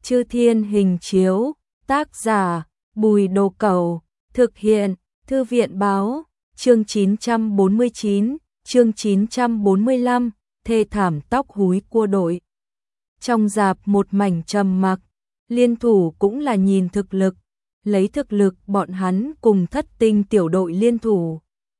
Chư Thiên Hình Chiếu, tác giả Bùi Đồ Cẩu, thực hiện Thư viện Báo, chương 949, chương 945, thê thảm tóc húi cua đội. Trong rạp một mảnh trầm mặc, liên thủ cũng là nhìn thực lực, lấy thực lực bọn hắn cùng Thất Tinh tiểu đội liên thủ.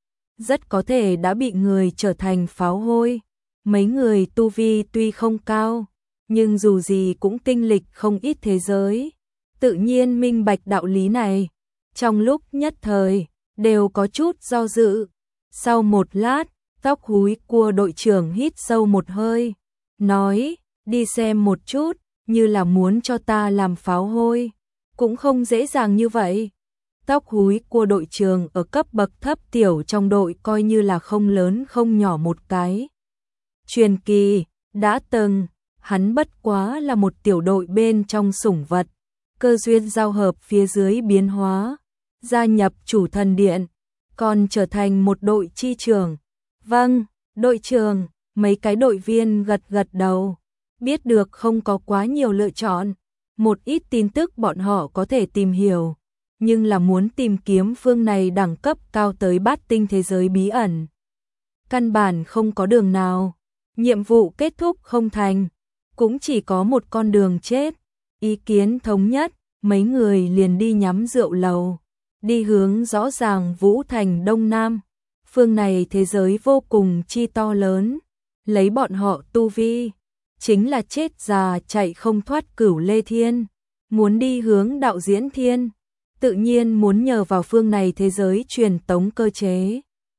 Rất có thể đã bị người trở thành pháo hôi, mấy người tu vi tuy không cao, nhưng dù gì cũng kinh lịch không ít thế giới, tự nhiên minh bạch đạo lý này. Trong lúc nhất thời, đều có chút do dự. Sau một lát, tóc húi cua đội trưởng hít sâu một hơi, nói, đi xem một chút, như là muốn cho ta làm pháo hôi, cũng không dễ dàng như vậy. Tóc húi cua đội trưởng ở cấp bậc thấp tiểu trong đội coi như là không lớn không nhỏ một cái. Truyền kỳ, đã từng, hắn bất quá là một tiểu đội bên trong sủng vật, cơ duyên giao hợp phía dưới biến hóa, gia nhập chủ thần điện, còn trở thành một đội chi trưởng. Vâng, đội trưởng, mấy cái đội viên gật gật đầu, biết được không có quá nhiều lựa chọn, một ít tin tức bọn họ có thể tìm hiểu, nhưng là muốn tìm kiếm phương này đẳng cấp cao tới bát tinh thế giới bí ẩn. Căn bản không có đường nào, nhiệm vụ kết thúc không thành, cũng chỉ có một con đường chết. Ý kiến thống nhất, mấy người liền đi nhắm rượu lầu, đi hướng rõ ràng Vũ Thành Đông Nam. Phương này thế giới vô cùng chi to lớn, lấy bọn họ tu vi, chính là chết già chạy không thoát Cửu Lê Thiên. Muốn đi hướng Đạo Diễn Thiên, tự nhiên muốn nhờ vào phương này thế giới truyền tống cơ chế.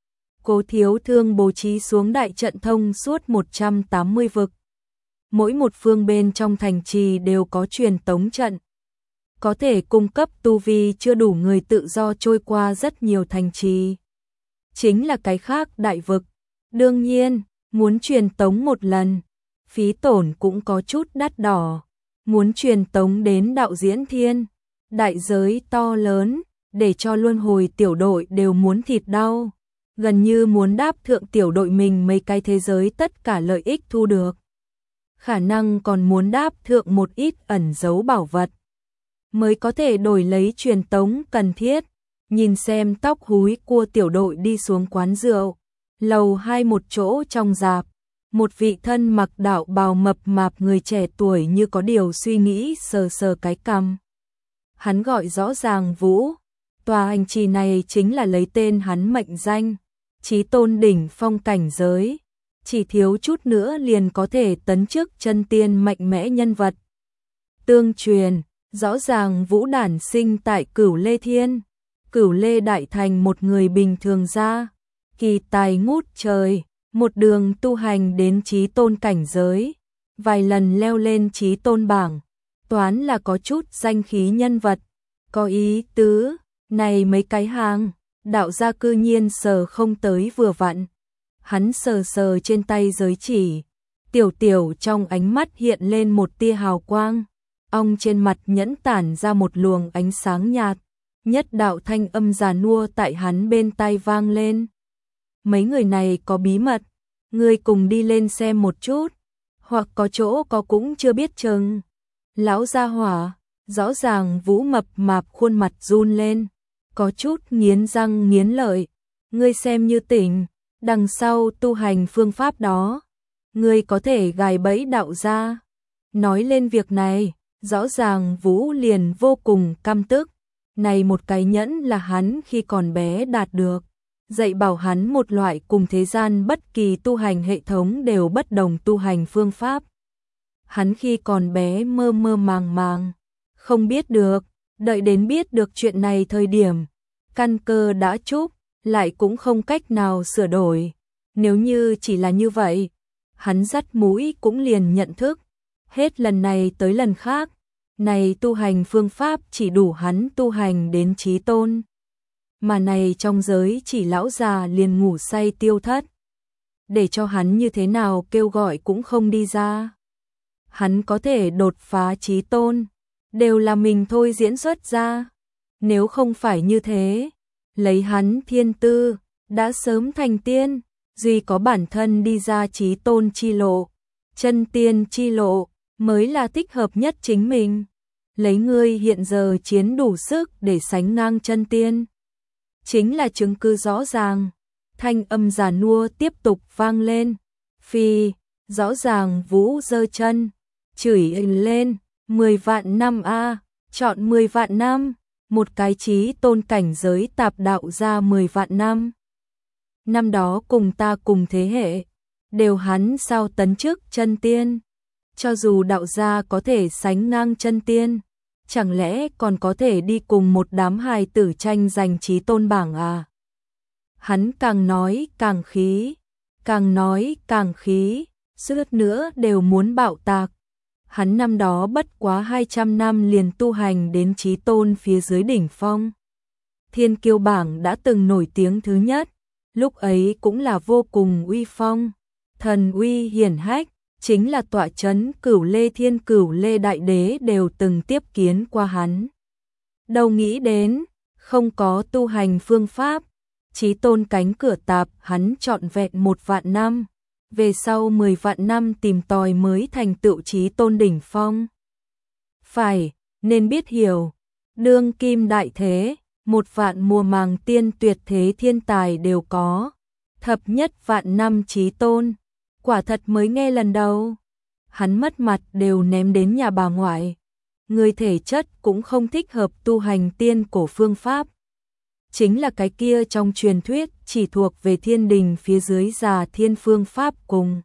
Cố Thiếu Thương bố trí xuống đại trận thông suốt 180 vực. Mỗi một phương bên trong thành trì đều có truyền tống trận, có thể cung cấp tu vi chưa đủ người tự do trôi qua rất nhiều thành trì. Chính là cái khác đại vực. Đương nhiên, muốn truyền tống một lần, phí tổn cũng có chút đắt đỏ. Muốn truyền tống đến Đạo Diễn Thiên, đại giới to lớn, để cho luân hồi tiểu đội đều muốn thịt đau. Gần như muốn đáp thượng tiểu đội mình mấy cái thế giới tất cả lợi ích thu được. Khả năng còn muốn đáp thượng một ít ẩn giấu bảo vật, mới có thể đổi lấy truyền tống cần thiết. Nhìn xem tóc húi cua tiểu đội đi xuống quán rượu, lầu 2 một chỗ trong rạp, một vị thân mặc đạo bào mập mạp người trẻ tuổi như có điều suy nghĩ sờ sờ cái cằm. Hắn gọi rõ ràng Vũ, tòa hành trì này chính là lấy tên hắn mệnh danh, chí tôn đỉnh phong cảnh giới, chỉ thiếu chút nữa liền có thể tấn chức chân tiên mạnh mẽ nhân vật. Tương truyền, rõ ràng Vũ đản sinh tại Cửu Lê Thiên, Cửu Lê Đại Thành một người bình thường ra, kỳ tài ngút trời, một đường tu hành đến chí tôn cảnh giới, vài lần leo lên chí tôn bảng, toán là có chút danh khí nhân vật, có ý tứ, này mấy cái hàng, đạo gia cư nhiên sờ không tới vừa vặn. Hắn sờ sờ trên tay giới chỉ, tiểu tiểu trong ánh mắt hiện lên một tia hào quang, ong trên mặt nhẫn tản ra một luồng ánh sáng nhạt, nhất đạo thanh âm già nua tại hắn bên tai vang lên. Mấy người này có bí mật, ngươi cùng đi lên xem một chút, hoặc có chỗ có cũng chưa biết chừng. Lão gia hỏa, rõ ràng Vũ mập mạp khuôn mặt run lên, có chút nghiến răng nghiến lợi, ngươi xem như tỉnh, đằng sau tu hành phương pháp đó, ngươi có thể gài bẫy đạo gia. Nói lên việc này, rõ ràng Vũ liền vô cùng căm tức, này một cái nhẫn là hắn khi còn bé đạt được, dạy bảo hắn một loại cùng thế gian bất kỳ tu hành hệ thống đều bất đồng tu hành phương pháp. Hắn khi còn bé mơ mơ màng màng, không biết được, đợi đến biết được chuyện này thời điểm, căn cơ đã trúc, lại cũng không cách nào sửa đổi. Nếu như chỉ là như vậy, hắn dắt mũi cũng liền nhận thức, hết lần này tới lần khác, này tu hành phương pháp chỉ đủ hắn tu hành đến chí tôn. Mà này trong giới chỉ lão già liền ngủ say tiêu thất, để cho hắn như thế nào kêu gọi cũng không đi ra. Hắn có thể đột phá chí tôn, đều là mình thôi diễn xuất ra. Nếu không phải như thế, lấy hắn thiên tư, đã sớm thành tiên, duy có bản thân đi ra chí tôn chi lộ, chân tiên chi lộ, mới là thích hợp nhất chính mình. lấy ngươi hiện giờ chiến đủ sức để sánh ngang chân tiên. Chính là chứng cứ rõ ràng. Thanh âm già nua tiếp tục vang lên. Phi, rõ ràng Vũ giơ chân, chửi lên, 10 vạn năm a, chọn 10 vạn năm, một cái chí tôn cảnh giới tạp đạo ra 10 vạn năm. Năm đó cùng ta cùng thế hệ, đều hắn sao tấn chức chân tiên. Cho dù đạo gia có thể sánh ngang chân tiên, chẳng lẽ còn có thể đi cùng một đám hài tử tranh giành chí tôn bảng à? Hắn càng nói càng khí, càng nói càng khí, suýt nữa đều muốn bạo tạc. Hắn năm đó bất quá 200 năm liền tu hành đến chí tôn phía dưới đỉnh phong. Thiên kiêu bảng đã từng nổi tiếng thứ nhất, lúc ấy cũng là vô cùng uy phong, thần uy hiển hách, chính là tọa chấn Cửu Lê Thiên Cửu Lê Đại Đế đều từng tiếp kiến qua hắn. Đâu nghĩ đến, không có tu hành phương pháp, chí tôn cánh cửa tạp hắn trọn vẹn 1 vạn năm, về sau 10 vạn năm tìm tòi mới thành tựu chí tôn đỉnh phong. Phải, nên biết hiểu, đương kim đại thế, 1 vạn mùa màng tiên tuyệt thế thiên tài đều có, thập nhất vạn năm chí tôn, quả thật mới nghe lần đầu. Hắn mất mặt đều ném đến nhà bà ngoại. Người thể chất cũng không thích hợp tu hành tiên cổ phương pháp. Chính là cái kia trong truyền thuyết chỉ thuộc về thiên đình phía dưới già thiên phương pháp cùng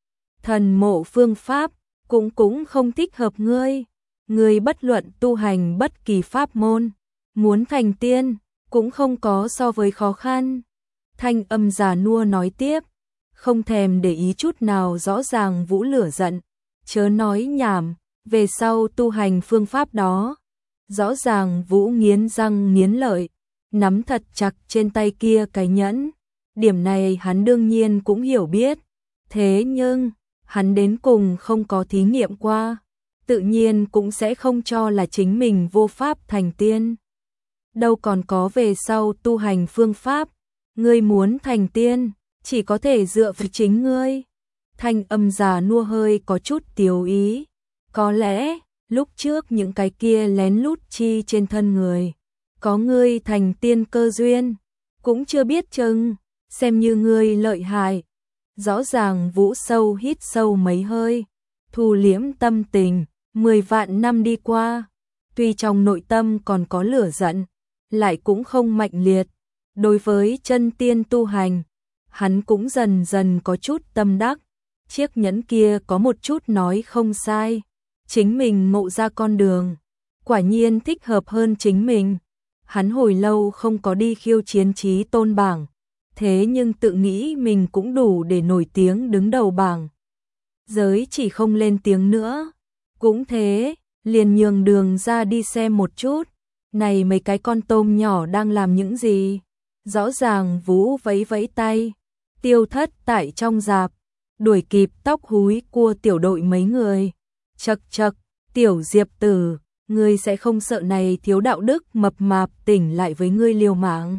thần mộ phương pháp, cũng không thích hợp ngươi. Ngươi bất luận tu hành bất kỳ pháp môn, muốn thành tiên, cũng không có so với khó khăn. Thanh âm già nua nói tiếp, không thèm để ý chút nào rõ ràng Vũ lửa giận, chớ nói nhảm, về sau tu hành phương pháp đó. Rõ ràng Vũ nghiến răng nghiến lợi, nắm thật chặt trên tay kia cái nhẫn. Điểm này hắn đương nhiên cũng hiểu biết, thế nhưng hắn đến cùng không có thí nghiệm qua, tự nhiên cũng sẽ không cho là chính mình vô pháp thành tiên. Đâu còn có về sau tu hành phương pháp, ngươi muốn thành tiên, chỉ có thể dựa vào chính ngươi. Thanh âm già nua hơi có chút tiếu ý, có lẽ lúc trước những cái kia lén lút chi trên thân người, có ngươi thành tiên cơ duyên, cũng chưa biết chừng, xem như ngươi lợi hại. Rõ ràng Vũ sâu hít sâu mấy hơi, thu liễm tâm tình, 10 vạn năm đi qua, tuy trong nội tâm còn có lửa giận, lại cũng không mạnh liệt. Đối với chân tiên tu hành, hắn cũng dần dần có chút tâm đắc. Chiếc nhẫn kia có một chút nói không sai, chính mình ngộ ra con đường, quả nhiên thích hợp hơn chính mình. Hắn hồi lâu không có đi khiêu chiến chí tôn bảng, thế nhưng tự nghĩ mình cũng đủ để nổi tiếng đứng đầu bảng. Giới chỉ không lên tiếng nữa, cũng thế, liền nhường đường ra đi xem một chút, này mấy cái con tôm nhỏ đang làm những gì. Rõ ràng Vũ vẫy vẫy tay, tiêu thất tại trong rạp, đuổi kịp tóc húi cua tiểu đội mấy người. Chậc chậc, tiểu Diệp tử, ngươi sẽ không sợ này thiếu đạo đức mập mạp tỉnh lại với ngươi liều mạng.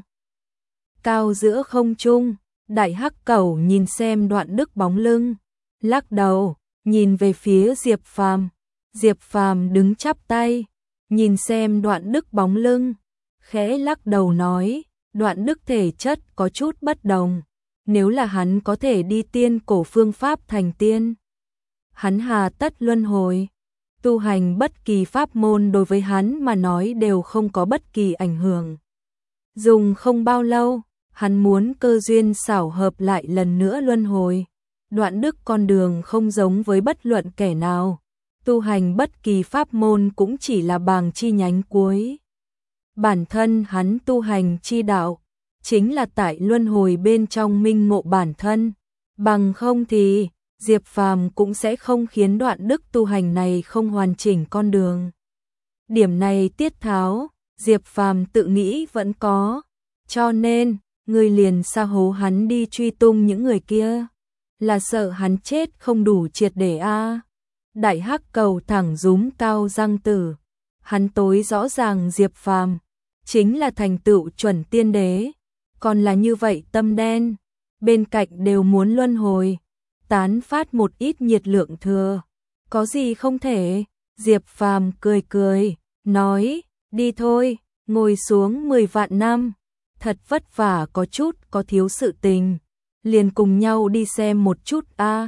Cao giữa không trung, đại hắc cẩu nhìn xem Đoạn Đức bóng lưng, lắc đầu, nhìn về phía Diệp Phàm. Diệp Phàm đứng chắp tay, nhìn xem Đoạn Đức bóng lưng, khẽ lắc đầu nói, Đoạn Đức thể chất có chút bất đồng, nếu là hắn có thể đi tiên cổ phương pháp thành tiên, hắn hà tất luân hồi. Tu hành bất kỳ pháp môn đối với hắn mà nói đều không có bất kỳ ảnh hưởng. Dùng không bao lâu, hắn muốn cơ duyên xảo hợp lại lần nữa luân hồi. Đoạn Đức con đường không giống với bất luận kẻ nào, tu hành bất kỳ pháp môn cũng chỉ là bàng chi nhánh cuối. Bản thân hắn tu hành chi đạo, chính là tại luân hồi bên trong minh ngộ bản thân, bằng không thì Diệp Phàm cũng sẽ không khiến Đoạn Đức tu hành này không hoàn chỉnh con đường. Điểm này tiết tháo, Diệp Phàm tự nghĩ vẫn có, cho nên người liền sa hố hắn đi truy tung những người kia, là sợ hắn chết không đủ triệt để a. Đại hắc cầu thẳng rúm cao răng tử, hắn tối rõ ràng Diệp Phàm chính là thành tựu chuẩn tiên đế, còn là như vậy tâm đen, bên cạnh đều muốn luân hồi, tán phát một ít nhiệt lượng thừa, có gì không thể. Diệp Phàm cười cười, nói, đi thôi, ngồi xuống 10 vạn năm, thật vất vả có chút có thiếu sự tình, liền cùng nhau đi xem một chút a.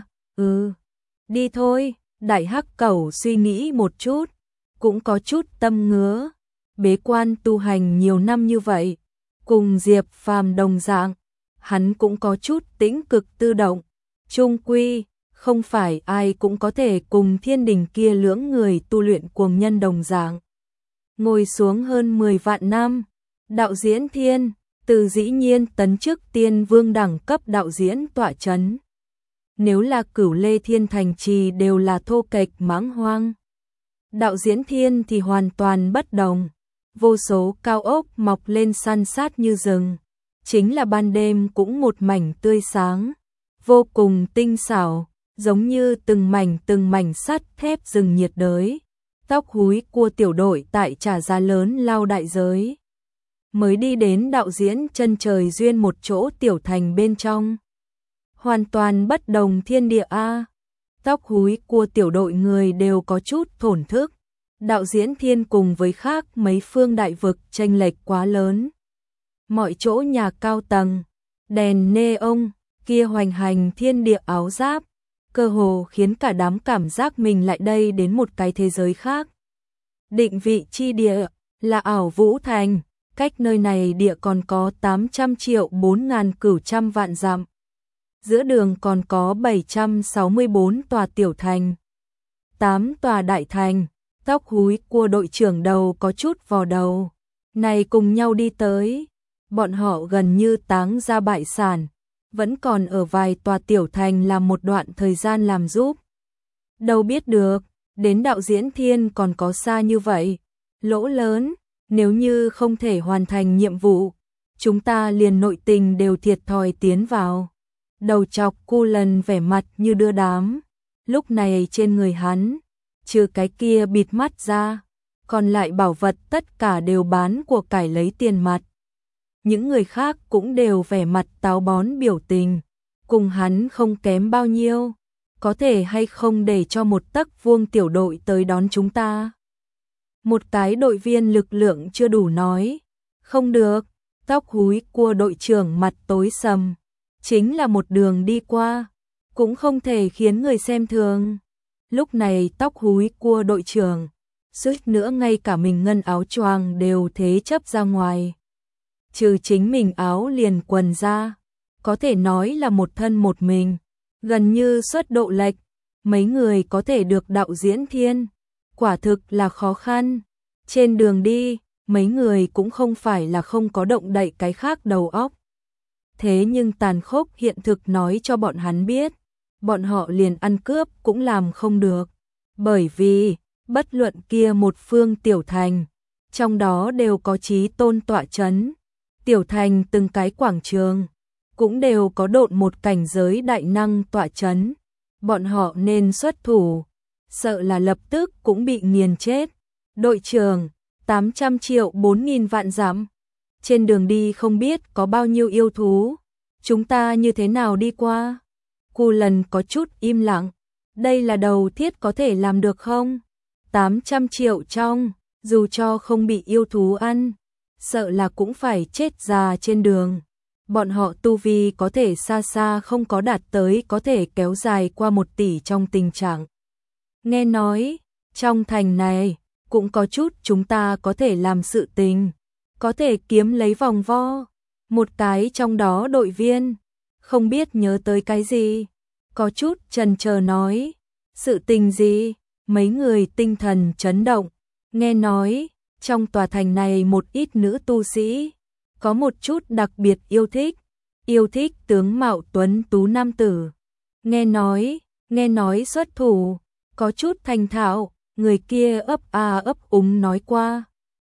Đi thôi. Đại Hắc Cẩu suy nghĩ một chút, cũng có chút tâm ngứa, bế quan tu hành nhiều năm như vậy, cùng Diệp Phàm đồng dạng, hắn cũng có chút tĩnh cực tự động, chung quy, không phải ai cũng có thể cùng thiên đình kia lưỡng người tu luyện cuồng nhân đồng dạng. Ngồi xuống hơn 10 vạn năm, đạo diễn thiên, từ dĩ nhiên tấn chức tiên vương đẳng cấp đạo diễn tọa chấn. Nếu là Cửu Lê Thiên thành trì đều là thô kệch mãng hoang. Đạo diễn thiên thì hoàn toàn bất đồng, vô số cao ốc mọc lên san sát như rừng, chính là ban đêm cũng một mảnh tươi sáng, vô cùng tinh xảo, giống như từng mảnh sắt thép rừng nhiệt đới. Tóc húi cua tiểu đội tại trả giá lớn lao đại giới, mới đi đến đạo diễn chân trời duyên một chỗ tiểu thành bên trong. Hoàn toàn bất đồng thiên địa a. Tóc húi cua tiểu đội người đều có chút thổn thức. Đạo diễn thiên cùng với khác mấy phương đại vực chênh lệch quá lớn. Mọi chỗ nhà cao tầng, đèn neon, kia hoành hành thiên địa áo giáp, cơ hồ khiến cả đám cảm giác mình lại đây đến một cái thế giới khác. Định vị chi địa là ảo vũ thành, cách nơi này địa còn có 800 triệu 4.900 vạn dặm. Giữa đường còn có 764 tòa tiểu thành, 8 tòa đại thành. Tóc húi cua đội trưởng đầu có chút vò đầu. Này cùng nhau đi tới, bọn họ gần như táng ra bại sản, vẫn còn ở vài tòa tiểu thành làm một đoạn thời gian làm giúp. Đâu biết được, đến đạo diễn thiên còn có xa như vậy, lỗ lớn, nếu như không thể hoàn thành nhiệm vụ, chúng ta liền nội tình đều thiệt thòi tiến vào. Đầu chọc Cu Lần vẻ mặt như đưa đám, lúc này trên người hắn, trừ cái kia bịt mắt ra, còn lại bảo vật tất cả đều bán của cải lấy tiền mặt. Những người khác cũng đều vẻ mặt táo bón biểu tình, cùng hắn không kém bao nhiêu, có thể hay không để cho một tấc vuông tiểu đội tới đón chúng ta. Một cái đội viên lực lượng chưa đủ nói, không được, tóc húi cua đội trưởng mặt tối sầm, chính là một đường đi qua, cũng không thể khiến người xem thường. Lúc này tóc húi cua đội trưởng, suýt nữa ngay cả mình ngân áo choàng đều thế chấp ra ngoài. Trừ chính mình áo liền quần ra, có thể nói là một thân một mình, gần như xuất độ lệch, mấy người có thể được đạo diễn thiên, quả thực là khó khăn. Trên đường đi, mấy người cũng không phải là không có động đậy cái khác đầu óc. Thế nhưng tàn khốc hiện thực nói cho bọn hắn biết, bọn họ liền ăn cướp cũng làm không được, bởi vì bất luận kia một phương tiểu thành, trong đó đều có chí tôn tọa chấn, tiểu thành từng cái quảng trường, cũng đều có độn một cảnh giới đại năng tọa chấn, bọn họ nên xuất thủ, sợ là lập tức cũng bị nghiền chết. Đội trưởng, 800 triệu 4.000 vạn dặm, trên đường đi không biết có bao nhiêu yêu thú, chúng ta như thế nào đi qua? Cu Lần có chút im lặng, đây là đầu thiết có thể làm được không? 800 triệu trong, dù cho không bị yêu thú ăn, sợ là cũng phải chết già trên đường. Bọn họ tu vi có thể xa xa không có đạt tới có thể kéo dài qua 1 tỷ trong tình trạng. Nghe nói, trong thành này, cũng có chút chúng ta có thể làm sự tình, có thể kiếm lấy vòng vo. Một cái trong đó đội viên, không biết nhớ tới cái gì, có chút chần chờ nói, sự tình gì? Mấy người tinh thần chấn động, nghe nói, trong tòa thành này một ít nữ tu sĩ, có một chút đặc biệt yêu thích tướng mạo tuấn tú nam tử. Nghe nói xuất thủ, có chút thành thạo, người kia ấp úng nói qua.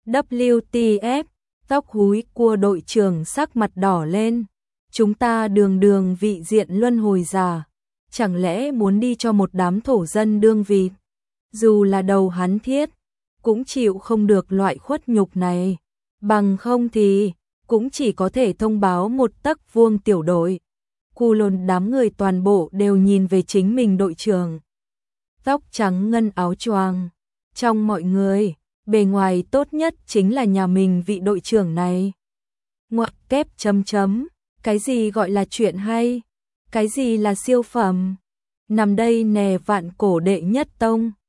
WTF, tóc húi cua đội trưởng sắc mặt đỏ lên, chúng ta đường vị diện luân hồi giả, chẳng lẽ muốn đi cho một đám thổ dân đương vịt? Dù là đầu hắn thiết, cũng chịu không được loại khuất nhục này, bằng không thì cũng chỉ có thể thông báo một tấc vuông tiểu đội. Cu Lồn đám người toàn bộ đều nhìn về chính mình đội trưởng. Tóc trắng ngân áo choàng, trong mọi người, bề ngoài tốt nhất chính là nhà mình vị đội trưởng này. Ngoặc kép chấm chấm, cái gì gọi là chuyện hay? Cái gì là siêu phẩm? Nằm đây nè vạn cổ đệ nhất tông.